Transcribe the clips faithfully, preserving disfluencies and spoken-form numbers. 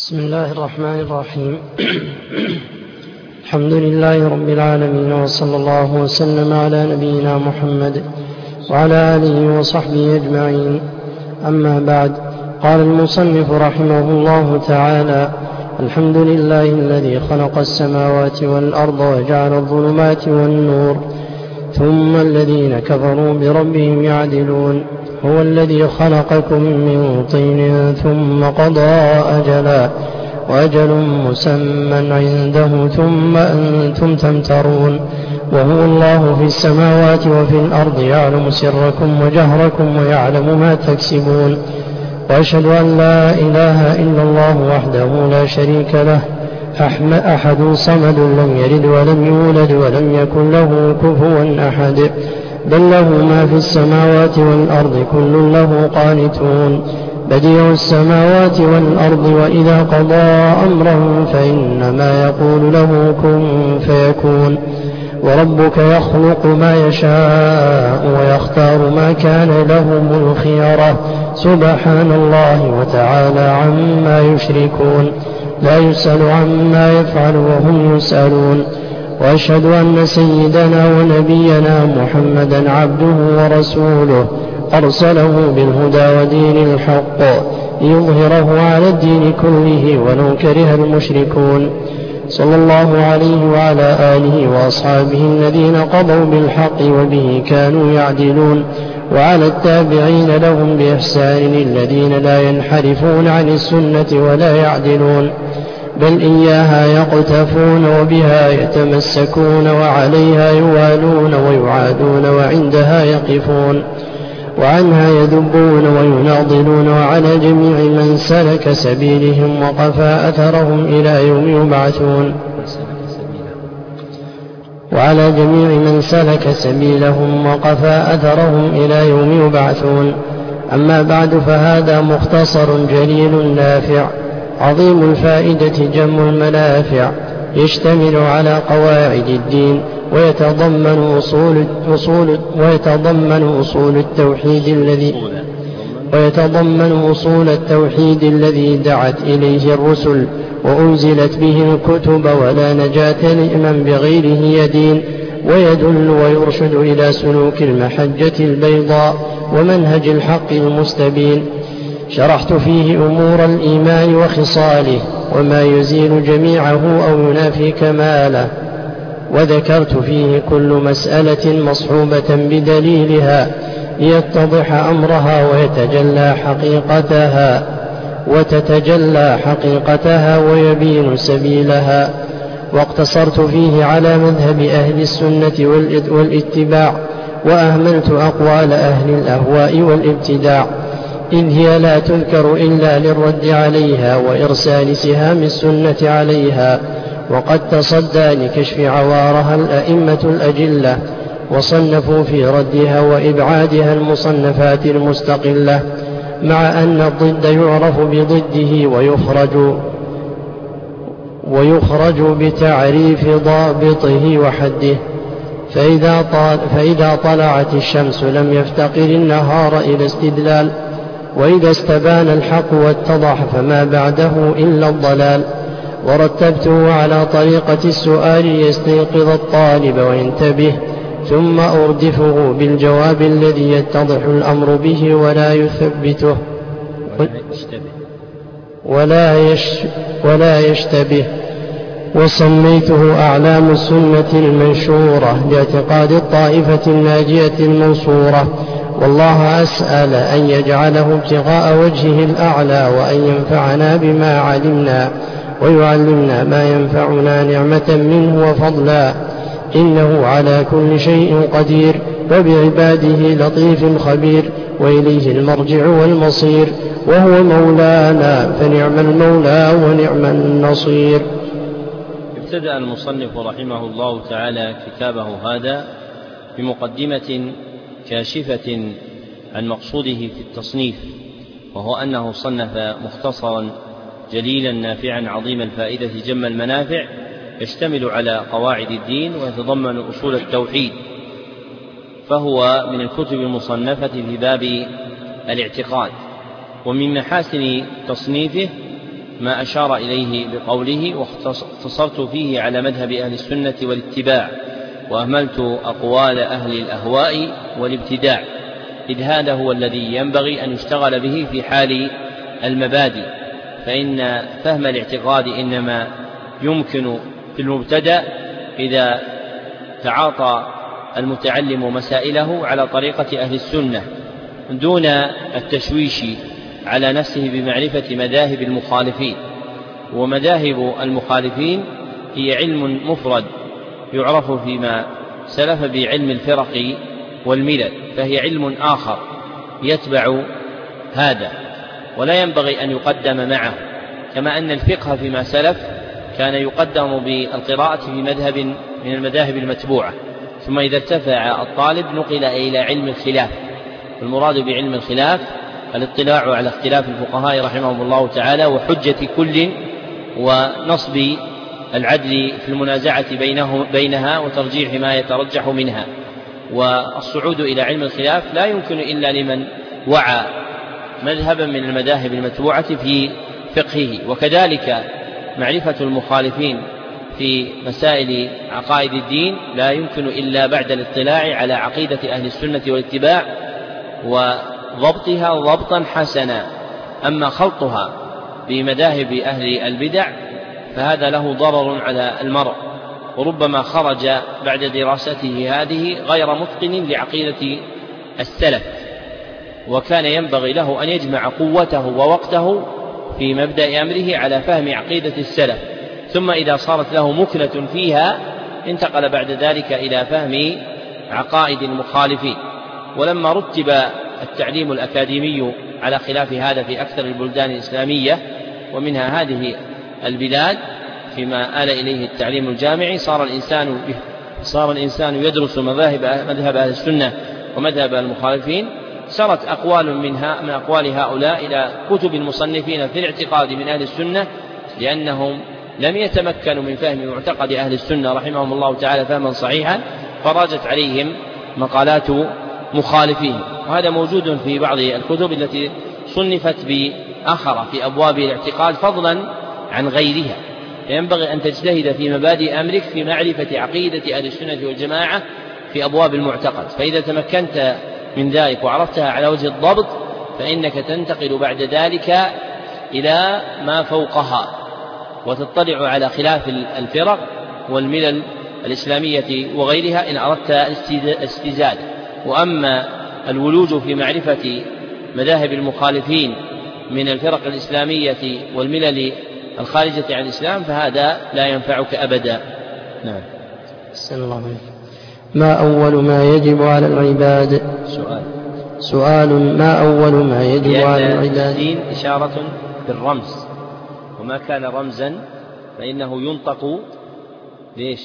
بسم الله الرحمن الرحيم. الحمد لله رب العالمين، وصلى الله وسلم على نبينا محمد وعلى آله وصحبه أجمعين. أما بعد، قال المصنف رحمه الله تعالى: الحمد لله الذي خلق السماوات والأرض وجعل الظلمات والنور، ثم الذين كفروا بربهم يعدلون. هو الذي خلقكم من طين ثم قضى أجلا، وأجل مسمى عنده، ثم أنتم تمترون. وهو الله في السماوات وفي الأرض، يعلم سركم وجهركم ويعلم ما تكسبون. وأشهد أن لا إله إلا الله وحده لا شريك له، أحد صمد، لم يلد ولم يولد ولم يكن له كفوا أحد، بل له ما في السماوات والأرض، كل له قانتون. بديع السماوات والأرض، وإذا قضى أمرا فإنما يقول له كن فيكون. وربك يخلق ما يشاء ويختار، ما كان لهم الخيرة، سبحان الله وتعالى عما يشركون. لا يسأل عما يفعل وهم يسألون. وأشهد أن سيدنا ونبينا محمدا عبده ورسوله، أرسله بالهدى ودين الحق، ليظهره على الدين كله ولو كره المشركون. صلى الله عليه وعلى آله وأصحابه الذين قضوا بالحق وبه كانوا يعدلون، وعلى التابعين لهم بإحسان الذين لا ينحرفون عن السنة ولا يعدلون، بل إياها يقتفون وبها يتمسكون، وعليها يوالون ويعادون، وعندها يقفون، وعنها يذبون ويناضلون. وعلى جميع من سلك سبيلهم وقفى أثرهم إلى يوم يبعثون وعلى جميع من سلك سبيلهم وقفى أثرهم إلى يوم يبعثون. أما بعد، فهذا مختصر جليل نافع عظيم الفائدة جم المنافع، يشتمل على قواعد الدين، ويتضمن أصول, أصول, ويتضمن أصول التوحيد الذي ويتضمن أصول التوحيد الذي دعت إليه الرسل وأنزلت به الكتب، ولا نجاة لمن بغيره يدين، ويدل ويرشد إلى سلوك المحجة البيضاء ومنهج الحق المستبين. شرحت فيه أمور الإيمان وخصاله، وما يزيل جميعه أو ينافي كماله، وذكرت فيه كل مسألة مصحوبة بدليلها، ليتضح أمرها ويتجلى حقيقتها وتتجلى حقيقتها ويبين سبيلها. واقتصرت فيه على مذهب أهل السنة والاتباع، وأهملت أقوال أهل الأهواء والابتداع، إذ هي لا تذكر إلا للرد عليها وإرسال سهام السنة عليها. وقد تصدى لكشف عوارها الأئمة الأجلة، وصنفوا في ردها وإبعادها المصنفات المستقلة، مع أن الضد يعرف بضده ويخرج ويخرج بتعريف ضابطه وحده. فإذا, طال فإذا طلعت الشمس لم يفتقر النهار إلى استدلال، وإذا استبان الحق واتضح فما بعده إلا الضلال. ورتبته على طريقة السؤال ليستيقظ الطالب وينتبه، ثم أردفه بالجواب الذي يتضح الأمر به ولا يثبته ولا, يش ولا يشتبه. وسميته أعلام السنة المنشورة، لاعتقاد الطائفة الناجية المنصورة. والله أسأل أن يجعله ابتغاء وجهه الأعلى، وأن ينفعنا بما علمنا، ويعلمنا ما ينفعنا نعمة منه وفضلا، إنه على كل شيء قدير، وبعباده لطيف خبير، وإليه المرجع والمصير، وهو مولانا فنعم المولى ونعم النصير. ابتدأ المصنف رحمه الله تعالى كتابه هذا بمقدمة كاشفة عن مقصوده في التصنيف، وهو أنه صنف مختصرا جليلا نافعا عظيم الفائدة جم المنافع، يشتمل على قواعد الدين ويتضمن أصول التوحيد، فهو من الكتب المصنفة في باب الاعتقاد. ومن محاسن تصنيفه ما أشار إليه بقوله: واختصرت فيه على مذهب أهل السنة والاتباع وأهملت أقوال أهل الأهواء والابتداع، إذ هذا هو الذي ينبغي أن يشتغل به في حال المبادئ، فإن فهم الاعتقاد إنما يمكن في المبتدأ إذا تعاطى المتعلم مسائله على طريقة أهل السنة دون التشويش على نفسه بمعرفة مذاهب المخالفين. ومذاهب المخالفين هي علم مفرد يعرف فيما سلف بعلم الفرق والملل، فهي علم آخر يتبع هذا ولا ينبغي أن يقدم معه، كما أن الفقه فيما سلف كان يقدم بالقراءة في مذهب من المذاهب المتبوعة، ثم إذا ارتفع الطالب نقل إلى علم الخلاف. والمراد بعلم الخلاف الاطلاع على اختلاف الفقهاء رحمهم الله تعالى وحجة كل ونصب العدل في المنازعة بينه بينها وترجيح ما يترجح منها. والصعود إلى علم الخلاف لا يمكن إلا لمن وعى مذهبا من المذاهب المتبوعة في فقهه. وكذلك معرفة المخالفين في مسائل عقائد الدين لا يمكن إلا بعد الاطلاع على عقيدة أهل السنة والاتباع وضبطها ضبطا حسنا. أما خلطها بمذاهب أهل البدع فهذا له ضرر على المرء، وربما خرج بعد دراسته هذه غير متقن لعقيدة السلف، وكان ينبغي له أن يجمع قوته ووقته في مبدأ أمره على فهم عقيدة السلف، ثم إذا صارت له مكنة فيها انتقل بعد ذلك إلى فهم عقائد المخالفين. ولما رتب التعليم الأكاديمي على خلاف هذا في أكثر البلدان الإسلامية ومنها هذه البلاد فيما آل إليه التعليم الجامعي، صار الإنسان صار الإنسان يدرس مذاهب مذهب أهل السنة ومذهب المخالفين. سرت أقوال منها من أقوال هؤلاء إلى كتب المصنفين في الاعتقاد من أهل السنة، لأنهم لم يتمكنوا من فهم معتقد أهل السنة رحمهم الله تعالى فهما صحيحا، فراجت عليهم مقالات مخالفين. وهذا موجود في بعض الكتب التي صنفت بآخر في أبواب الاعتقاد فضلا عن غيرها. ينبغي أن تجتهد في مبادئ أمرك في معرفة عقيدة أهل السنة والجماعة في أبواب المعتقد، فإذا تمكنت من ذلك وعرفتها على وجه الضبط فإنك تنتقل بعد ذلك إلى ما فوقها وتطلع على خلاف الفرق والملل الإسلامية وغيرها إن أردت الاستزادة. وأما الولوج في معرفة مذاهب المخالفين من الفرق الإسلامية والملل الخارجة عن الإسلام فهذا لا ينفعك أبدا. نعم. السلام الله عليكم. ما أول ما يجب على العباد؟ سؤال سؤال ما أول ما يجب على العباد؟ الدين إشارة بالرمز، وما كان رمزا فإنه ينطق ليش؟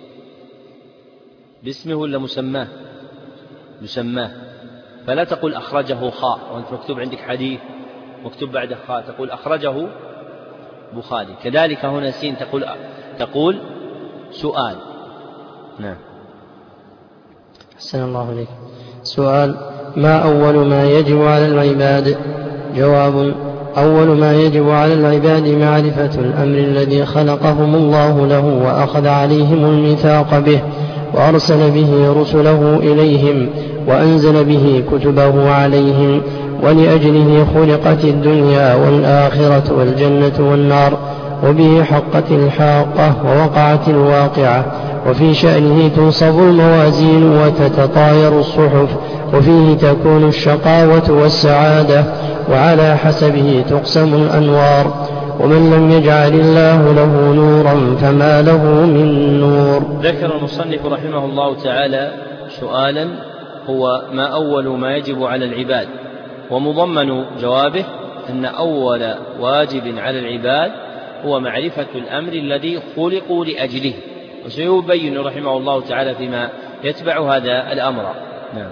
باسمه ولا مسماه؟ مسماه. فلا تقول أخرجه خاء وأنت مكتوب عندك حديث مكتوب بعد خاء تقول أخرجه بخاري. كذلك هنا سين تقول تقول سؤال. نعم. أحسن الله عليك. سؤال ما أول ما يجب على العباد؟ جواب أول ما يجب على العباد معرفة الأمر الذي خلقهم الله له وأخذ عليهم الميثاق به وأرسل به رسله إليهم وأنزل به كتبه عليهم، ولأجله خلقت الدنيا والآخرة والجنة والنار، وبه حقت الحاقة ووقعت الواقعة، وفي شأنه تنصب الموازين وتتطاير الصحف، وفيه تكون الشقاوة والسعادة، وعلى حسبه تقسم الأنوار، ومن لم يجعل الله له نورا فما له من نور. ذكر المصنف رحمه الله تعالى سؤالا هو ما أول ما يجب على العباد، ومضمن جوابه أن أول واجب على العباد هو معرفة الأمر الذي خلقوا لأجله، وسيبين رحمه الله تعالى فيما يتبع هذا الأمر. نعم.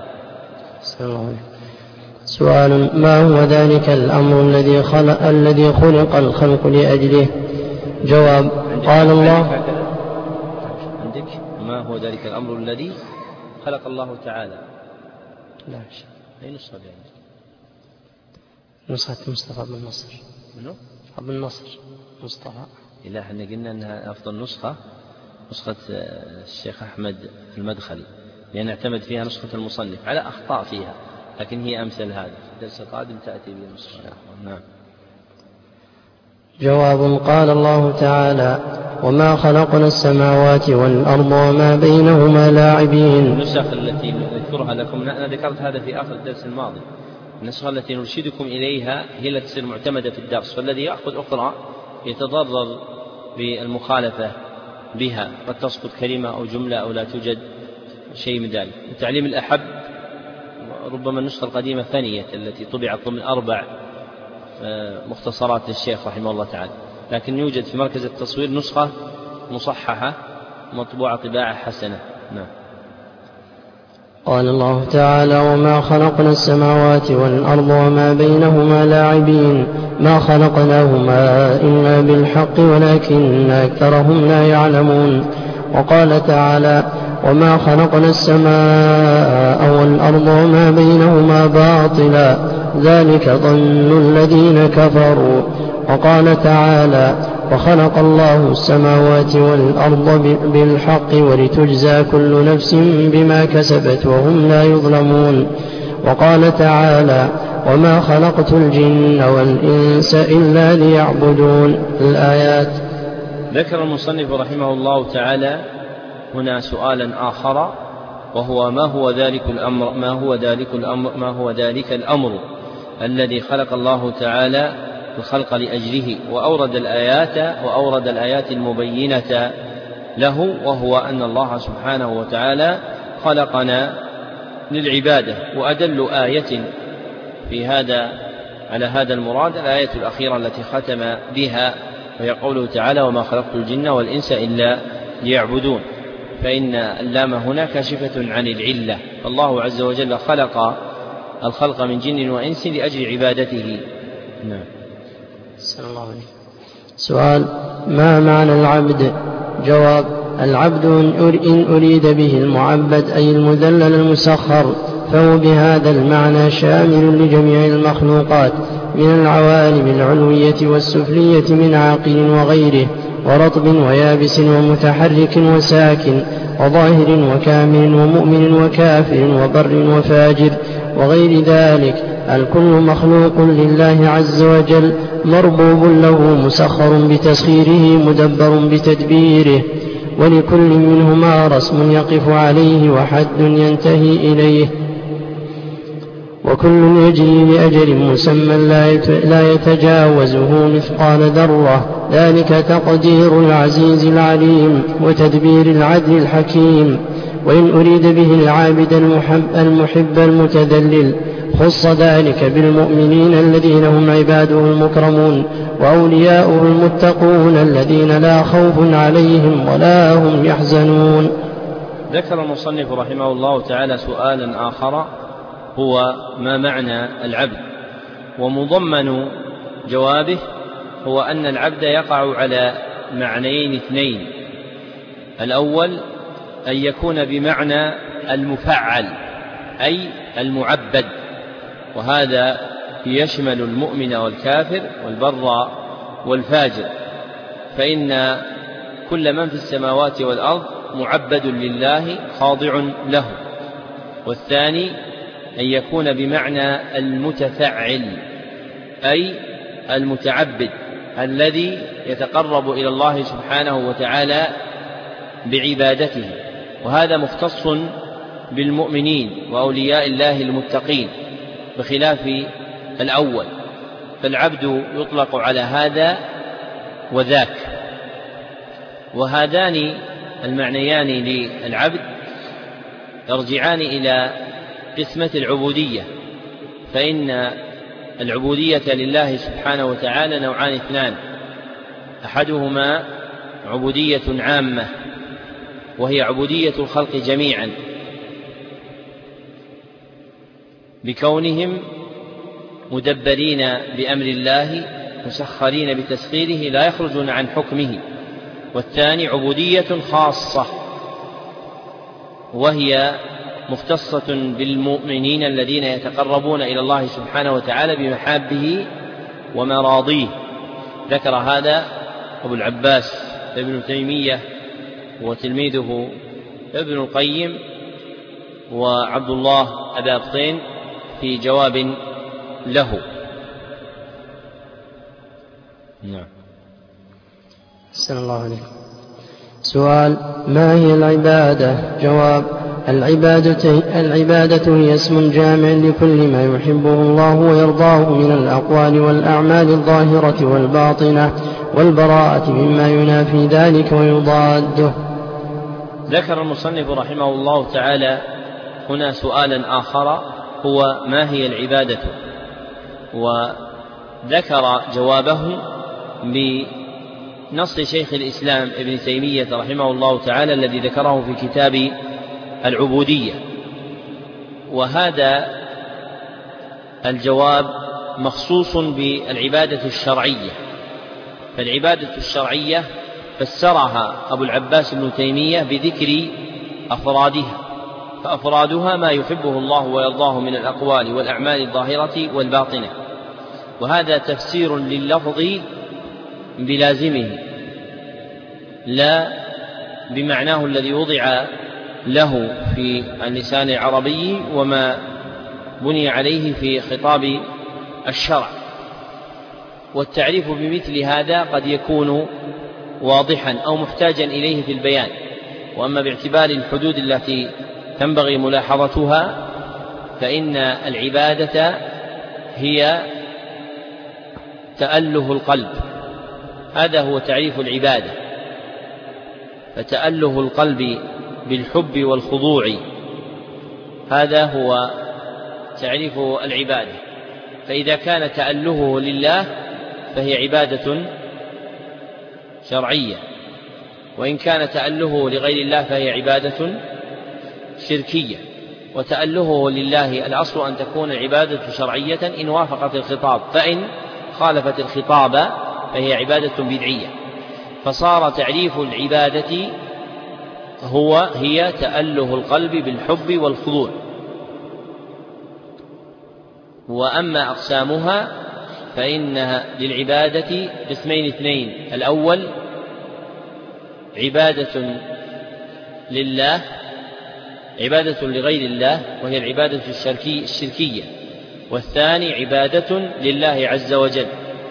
سؤال ما هو ذلك الأمر الذي خلق, الذي خلق الخلق لأجله؟ جواب قال الله عندك ما هو ذلك الأمر الذي خلق الله تعالى. لا أي نسخة يعني؟ نسخة مصطفى بن نصر. منه؟ أبو النصر مصطفى. إلا احنا قلنا أنها أفضل نسخة نسخة الشيخ أحمد المدخلي، لأن اعتمد فيها نسخة المصنف على أخطاء فيها، لكن هي أمثل هذا. الدرس القادم تأتي بنسخة. نعم. جواب. قال الله تعالى: وما خلقنا السماوات والأرض وما بينهما لاعبين. النسخ التي نذكرها لكم، أنا ذكرت هذا في آخر الدرس الماضي، النسخة التي نرشدكم إليها هي التي تصير معتمدة في الدرس، والذي يأخذ أخرى يتضرر بالمخالفة بها، قد تسقط كلمة أو جملة أو لا توجد شيء من ذلك. تعليم الأحب ربما النسخة القديمة ثانية التي طبعت ضمن أربع مختصرات للشيخ رحمه الله تعالى، لكن يوجد في مركز التصوير نسخة مصححة مطبوعة طباعة حسنة. نعم. قال الله تعالى: وما خلقنا السماوات والأرض وما بينهما لاعبين ما خلقناهما إلا بالحق ولكن أكثرهم لا يعلمون. وقال تعالى: وما خلقنا السماء والأرض وما بينهما باطلا ذلك ظن الذين كفروا. وقال تعالى: وخلق الله السماوات والأرض بالحق ولتجزى كل نفس بما كسبت وهم لا يظلمون. وقال تعالى: وما خلقت الجن والإنس إلا ليعبدون. الآيات. ذكر المصنف رحمه الله تعالى هنا سؤالا آخر، وهو ما هو ذلك الأمر ما هو ذلك الأمر ما هو ذلك الأمر الذي خلق الله تعالى الخلق لأجله، وأورد الآيات وأورد الآيات المبينة له، وهو أن الله سبحانه وتعالى خلقنا للعبادة. وأدل آية في هذا على هذا المراد الآية الأخيرة التي ختم بها، وهي قوله تعالى: وما خلقت الجن والإنس إلا ليعبدون. فإن اللام هنا كاشفة عن العلة، الله عز وجل خلق الخلق من جن وإنس لأجل عبادته. نعم. سؤال: ما معنى العبد؟ جواب: العبد إن أريد به المعبد أي المذلل المسخر، فهو بهذا المعنى شامل لجميع المخلوقات من العوالم العلوية والسفلية من عاقل وغيره، ورطب ويابس ومتحرك وساكن، وظاهر وكامل ومؤمن وكافر وبر وفاجر وغير ذلك. الكل مخلوق لله عز وجل، مربوب له مسخر بتسخيره مدبر بتدبيره، ولكل منهما رسم يقف عليه وحد ينتهي إليه، وكل يجري بأجل مسمى لا يتجاوزه مثقال ذرة. ذلك تقدير العزيز العليم وتدبير العدل الحكيم. وإن أريد به العابد المحب, المحب المتذلل خص ذلك بالمؤمنين الذين هم عباده المكرمون وأولياؤه المتقون الذين لا خوف عليهم ولا هم يحزنون. ذكر المصنف رحمه الله تعالى سؤالا آخر، هو ما معنى العبد؟ ومضمن جوابه هو أن العبد يقع على معنيين اثنين: الأول أن يكون بمعنى المفعل أي المعبد، وهذا يشمل المؤمن والكافر والبر والفاجر، فإن كل من في السماوات والأرض معبد لله خاضع له. والثاني أن يكون بمعنى المتفعل أي المتعبد الذي يتقرب إلى الله سبحانه وتعالى بعبادته، وهذا مختص بالمؤمنين وأولياء الله المتقين بخلاف الأول، فالعبد يطلق على هذا وذاك. وهذان المعنيان للعبد يرجعان إلى قسمة العبودية، فإن العبودية لله سبحانه وتعالى نوعان اثنان: أحدهما عبودية عامة وهي عبودية الخلق جميعا بكونهم مدبرين بأمر الله مسخرين بتسخيره لا يخرجون عن حكمه. والثاني عبودية خاصة وهي مختصة بالمؤمنين الذين يتقربون إلى الله سبحانه وتعالى بمحابه ومراضيه، ذكر هذا أبو العباس ابن تيمية وتلميذه ابن القيم وعبد الله أبا بطين في جواب له. نعم. أحسن الله عليكم. سؤال: ما هي العبادة؟ جواب: العبادة, العبادة هي اسم جامع لكل ما يحبه الله ويرضاه من الأقوال والأعمال الظاهرة والباطنة، والبراءة مما ينافي ذلك ويضاده. ذكر المصنف رحمه الله تعالى هنا سؤالا آخر هو: ما هي العبادة؟ وذكر جوابه بنص شيخ الإسلام ابن تيمية رحمه الله تعالى الذي ذكره في كتاب العبودية. وهذا الجواب مخصوص بالعبادة الشرعية، فالعبادة الشرعية فسرها أبو العباس ابن تيمية بذكر أفرادها، فأفرادها ما يحبه الله ويرضاه من الأقوال والأعمال الظاهرة والباطنة، وهذا تفسير لللفظ بلازمه لا بمعناه الذي وضع له في اللسان العربي وما بني عليه في خطاب الشرع. والتعريف بمثل هذا قد يكون واضحا أو محتاجا إليه في البيان. وأما باعتبار الحدود التي تنبغي ملاحظتها فإن العبادة هي تأله القلب، هذا هو تعريف العبادة، فتأله القلب بالحب والخضوع، هذا هو تعريف العبادة. فإذا كان تألهه لله فهي عبادة شرعية، وإن كان تألهه لغير الله فهي عبادة شركية. وتألهه لله الأصل أن تكون العبادة شرعية إن وافقت الخطاب، فإن خالفت الخطاب فهي عبادة بدعية. فصار تعريف العبادة هو هي تأله القلب بالحب والخضوع. وأما أقسامها فإنها للعبادة قسمين اثنين: الأول عبادة لله، عبادة لغير الله وهي العبادة الشركية، والثاني عبادة لله عز وجل.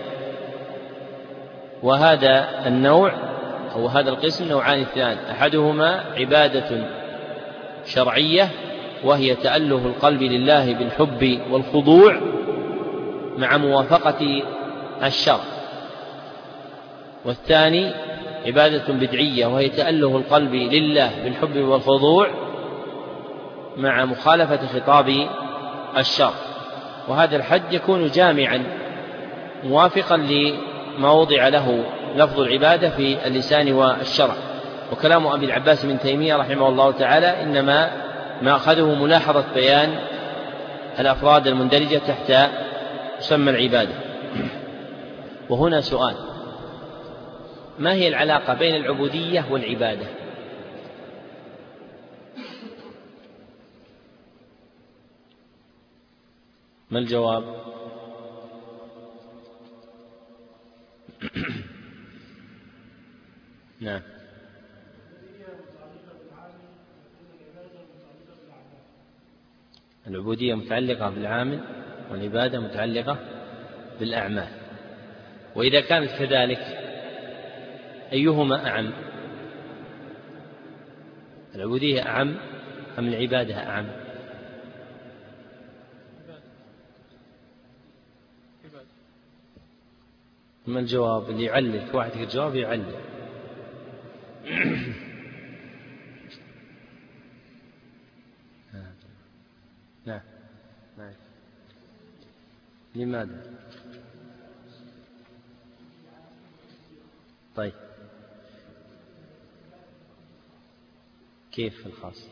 وهذا النوع أو هذا القسم نوعان اثنان: أحدهما عبادة شرعية وهي تأله القلب لله بالحب والخضوع مع موافقة الشرع، والثاني عبادة بدعية وهي تأله القلب لله بالحب والخضوع مع مخالفة خطاب الشرع. وهذا الحد يكون جامعا موافقا لما وضع له لفظ العبادة في اللسان والشرع. وكلام أبي العباس بن تيمية رحمه الله تعالى إنما ما أخذه ملاحظة بيان الأفراد المندرجة تحت مسمى العبادة. وهنا سؤال: ما هي العلاقة بين العبودية والعبادة؟ ما الجواب؟ نعم. العبودية متعلقة بالعامل والعبادة متعلقة بالأعمال. وإذا كانت كذلك أيهما أعم؟ العبودية أعم أم العبادة أعم؟ ما الجواب؟ اللي يعلل واحد في الجواب يعلل. نعم. لماذا؟ طيب كيف في الخاص؟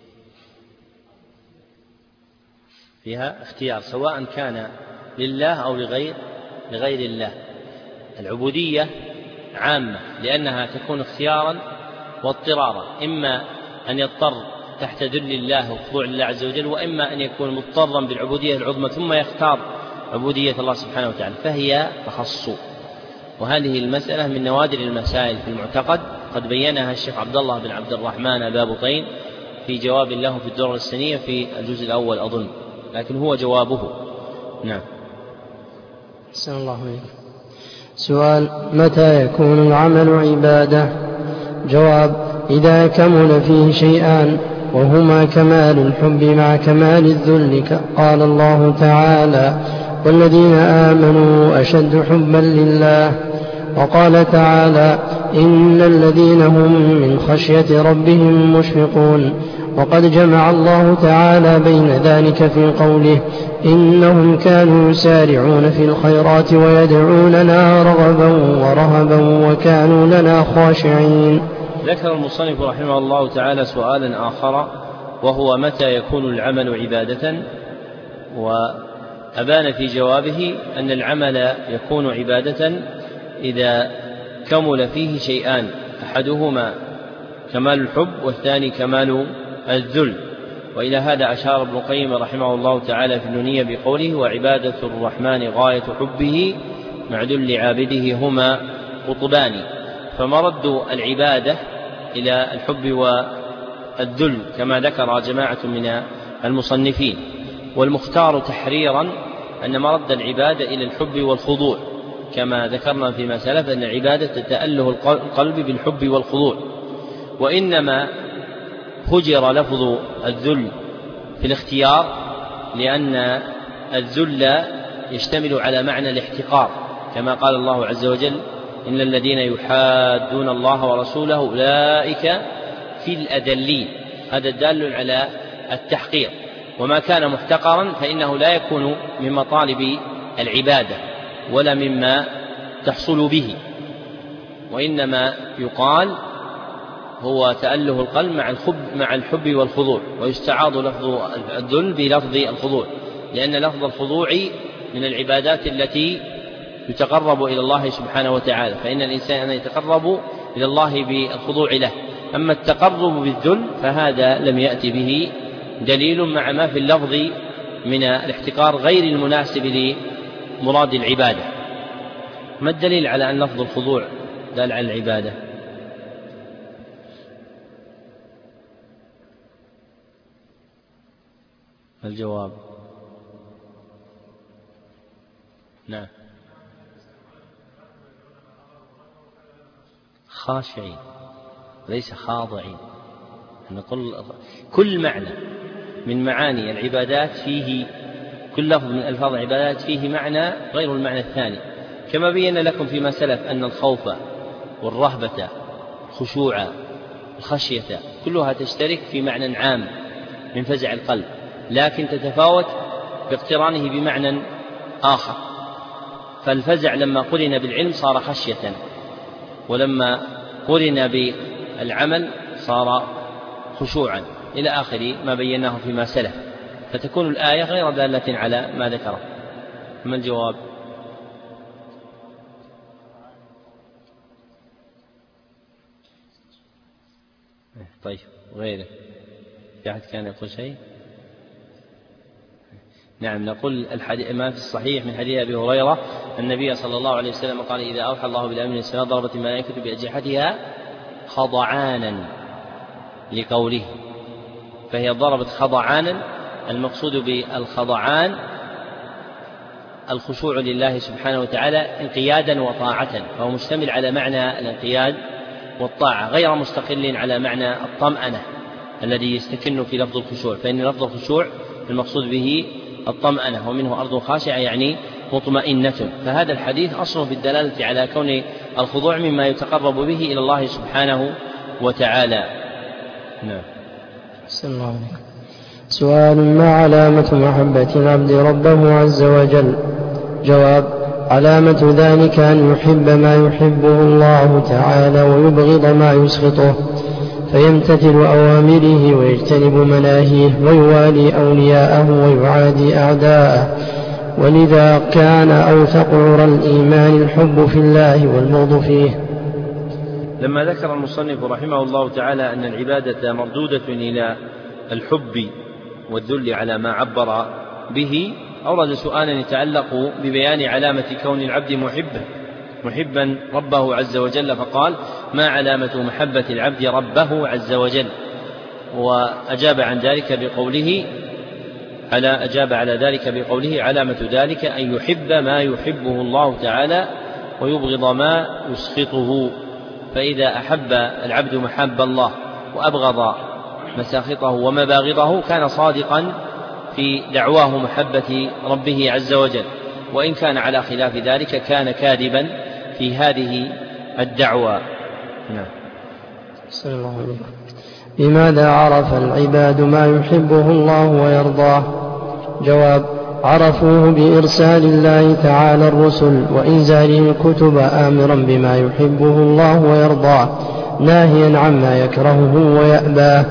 فيها اختيار سواء كان لله أو لغير لغير الله. العبودية عامة لأنها تكون اختيارا واضطرارا، إما أن يضطر تحت ذل الله وخضوع الله عز وجل، وإما أن يكون مضطرا بالعبودية العظمى ثم يختار عبودية الله سبحانه وتعالى، فهي تخص. وهذه المسألة من نوادر المسائل في المعتقد، قد بينها الشيخ عبد الله بن عبد الرحمن أبا بطين في جواب له في الدرر السنية في الجزء الأول أظن، لكن هو جوابه. نعم. أحسن الله عليك. سؤال: متى يكون العمل عبادة؟ جواب: إذا كمل فيه شيئان، وهما كمال الحب مع كمال الذل. قال الله تعالى: والذين آمنوا أشد حبا لله. وقال تعالى: إن الذين هم من خشية ربهم مشفقون. وقد جمع الله تعالى بين ذلك في قوله: إنهم كانوا يسارعون في الخيرات ويدعوننا رغبا ورهبا وكانوا لنا خاشعين. ذكر المصنف رحمه الله تعالى سؤالا آخر، وهو متى يكون العمل عبادة؟ وأبان في جوابه أن العمل يكون عبادة إذا كمل فيه شيئان، أحدهما كمال الحب والثاني كمال الذل. وإلى هذا أشار ابن القيم رحمه الله تعالى في النونية بقوله: وعبادة الرحمن غاية حبه مع ذل عابده هما قطبان. فمرد العبادة إلى الحب والذل كما ذكر جماعة من المصنفين، والمختار تحريرا أن مرد العبادة إلى الحب والخضوع، كما ذكرنا فيما سلف أن العبادة تأله القلب بالحب والخضوع. وإنما هجر لفظ الذل في الاختيار لأن الذل يشتمل على معنى الاحتقار، كما قال الله عز وجل: إن الذين يحادون الله ورسوله أولئك في الأذلين. هذا دال على التحقير، وما كان محتقرا فإنه لا يكون من مطالب العبادة ولا مما تحصل به، وإنما يقال هو تأله القلب مع الحب مع الحب والخضوع، ويستعاض لفظ الذل بلفظ الخضوع، لأن لفظ الخضوع من العبادات التي يتقرب إلى الله سبحانه وتعالى، فإن الإنسان يتقرب إلى الله بالخضوع له. أما التقرب بالذل فهذا لم يأتي به دليل مع ما في اللفظ من الاحتقار غير المناسب لمراد العبادة. ما الدليل على أن لفظ الخضوع دال على العبادة؟ الجواب: نعم، خاشعين ليس خاضعين. نقول كل معنى من معاني العبادات فيه، كل لفظ من ألفاظ العبادات فيه معنى غير المعنى الثاني، كما بينا لكم فيما سلف أن الخوف والرهبة الخشوع الخشية كلها تشترك في معنى عام من فزع القلب، لكن تتفاوت باقترانه بمعنى آخر. فالفزع لما قرن بالعلم صار خشية، ولما قرن بالعمل صار خشوعا، إلى آخر ما بيناه فيما سلف، فتكون الآية غير دالة على ما ذكره. ما الجواب؟ طيب، غيره في أحد كان يقول شيء؟ نعم، نقول الحديث ما في الصحيح من حديث أبي هريرة النبي صلى الله عليه وسلم قال: إذا أوحى الله بالأمر السماء ضربت الملائكة بأجنحتها خضعانا لقوله، فهي ضربت خضعانا. المقصود بالخضعان الخشوع لله سبحانه وتعالى انقيادا وطاعة، فهو مشتمل على معنى الانقياد والطاعة غير مستقل على معنى الطمأنة الذي يستكن في لفظ الخشوع، فإن لفظ الخشوع المقصود به الطمأنة، ومنه أرض خاشعة يعني مطمئنة. فهذا الحديث أصله في الدلالة على كون الخضوع مما يتقرب به إلى الله سبحانه وتعالى. نعم. السلام عليكم. سؤال: ما علامة محبة العبد ربه عز وجل؟ جواب: علامة ذلك أن يحب ما يحبه الله تعالى ويبغض ما يسخطه، فيمتثل أوامره ويجتنب مناهيه، ويوالي أولياءه ويعادي أعداءه. ولذا كان أوثق عرى الإيمان الحب في الله والبغض فيه. لما ذكر المصنف رحمه الله تعالى أن العبادة مردودة إلى الحب والذل على ما عبر به، أورد سؤالا يتعلق ببيان علامة كون العبد محبا محبا ربه عز وجل، فقال: ما علامة محبة العبد ربه عز وجل؟ وأجاب عن ذلك بقوله على أجاب على ذلك بقوله: علامة ذلك أن يحب ما يحبه الله تعالى ويبغض ما يسخطه. فإذا أحب العبد محب الله وأبغض مساخطه ومباغضه كان صادقا في دعواه محبة ربه عز وجل، وإن كان على خلاف ذلك كان كاذبا في هذه الدعوة. نعم. صلى الله عليه وسلم. بماذا عرف العباد ما يحبه الله ويرضاه؟ جواب: عرفوه بإرسال الله تعالى الرسل وإنزاله الكتب آمرا بما يحبه الله ويرضاه ناهيا عما يكرهه ويأباه،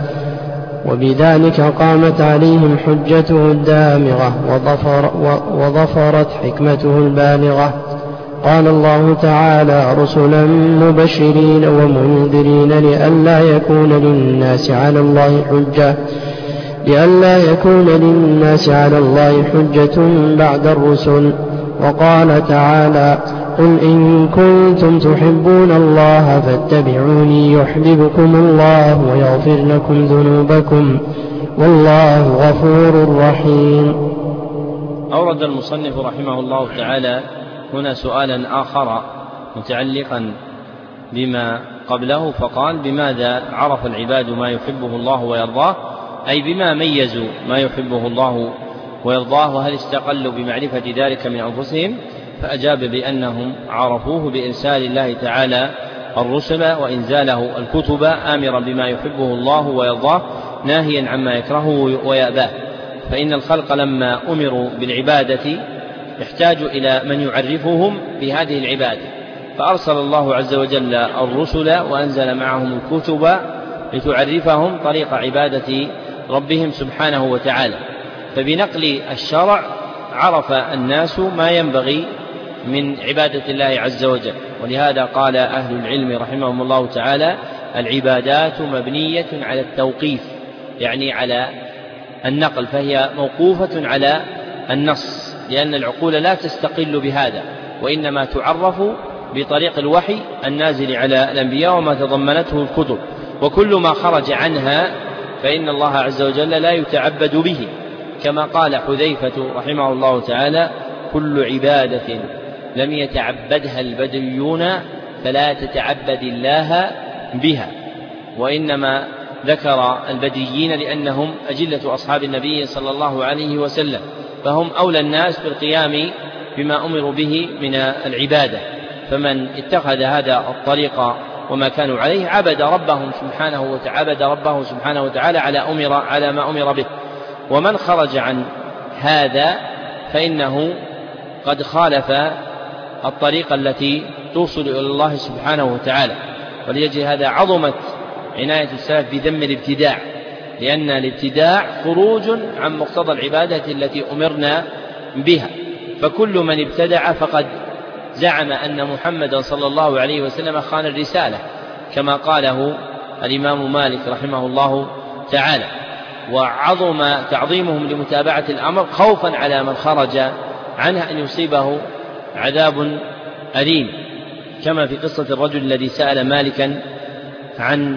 وبذلك قامت عليهم حجته الدامغة وظفر وظفرت حكمته البالغة. قال الله تعالى: رسلا مبشرين ومنذرين لئلا يكون للناس على الله حجة لئلا يكون للناس على الله حجة بعد الرسل. وقال تعالى: قل إن كنتم تحبون الله فاتبعوني يحببكم الله ويغفر لكم ذنوبكم والله غفور رحيم. أورد المصنف رحمه الله تعالى هنا سؤالا آخر متعلقا بما قبله، فقال: بماذا عرف العباد ما يحبه الله ويرضاه؟ أي بما ميزوا ما يحبه الله ويرضاه، وهل استقلوا بمعرفة ذلك من أنفسهم؟ فأجاب بأنهم عرفوه بإرسال الله تعالى الرسل وإنزاله الكتب آمرا بما يحبه الله ويرضاه ناهيا عما يكرهه ويأباه. فإن الخلق لما أمروا بالعبادة يحتاج إلى من يعرفهم بهذه العبادة، فأرسل الله عز وجل الرسل وأنزل معهم الكتب لتعرفهم طريق عبادة ربهم سبحانه وتعالى. فبنقل الشرع عرف الناس ما ينبغي من عبادة الله عز وجل، ولهذا قال أهل العلم رحمهم الله تعالى: العبادات مبنية على التوقيف، يعني على النقل، فهي موقوفة على النص، لأن العقول لا تستقل بهذا، وإنما تعرف بطريق الوحي النازل على الأنبياء وما تضمنته الكتب، وكل ما خرج عنها فإن الله عز وجل لا يتعبد به، كما قال حذيفة رحمه الله تعالى: كل عبادة لم يتعبدها البدويون فلا تتعبد الله بها. وإنما ذكر البديين لأنهم أجلة أصحاب النبي صلى الله عليه وسلم، فهم أولى الناس بالقيام بما أمروا به من العبادة، فمن اتخذ هذا الطريق وما كانوا عليه عبد ربهم سبحانه وتعبد ربه سبحانه وتعالى على أمر على ما أمر به. ومن خرج عن هذا فإنه قد خالف الطريقة التي توصل إلى الله سبحانه وتعالى. وليجل هذا عظمت عناية السلف بذم الابتداع، لأن الابتداع خروج عن مقتضى العبادة التي أمرنا بها، فكل من ابتدع فقد زعم أن محمدا صلى الله عليه وسلم خان الرسالة، كما قاله الإمام مالك رحمه الله تعالى. وعظم تعظيمهم لمتابعة الأمر خوفا على من خرج عنها أن يصيبه عذاب أليم، كما في قصة الرجل الذي سأل مالكا عن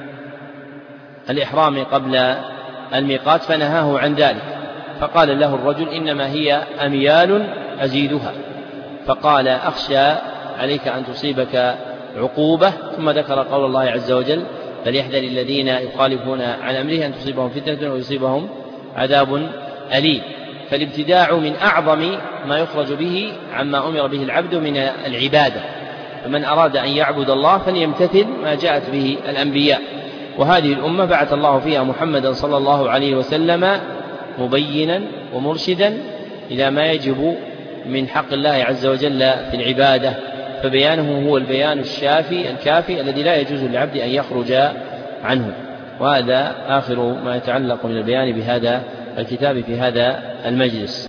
الإحرام قبل الميقات فنهاه عن ذلك، فقال له الرجل: إنما هي أميال أزيدها. فقال: أخشى عليك أن تصيبك عقوبة. ثم ذكر قول الله عز وجل: فليحذر الذين يخالفون عن أمره أن تصيبهم فتنة ويصيبهم عذاب أليم. فالابتداع من أعظم ما يخرج به عما أمر به العبد من العبادة، فمن أراد أن يعبد الله فليمتثل ما جاءت به الأنبياء. وهذه الأمة بعث الله فيها محمدا صلى الله عليه وسلم مبينا ومرشدا إلى ما يجب من حق الله عز وجل في العبادة، فبيانه هو البيان الشافي الكافي الذي لا يجوز للعبد أن يخرج عنه. وهذا آخر ما يتعلق من البيان بهذا الكتاب في هذا المجلس.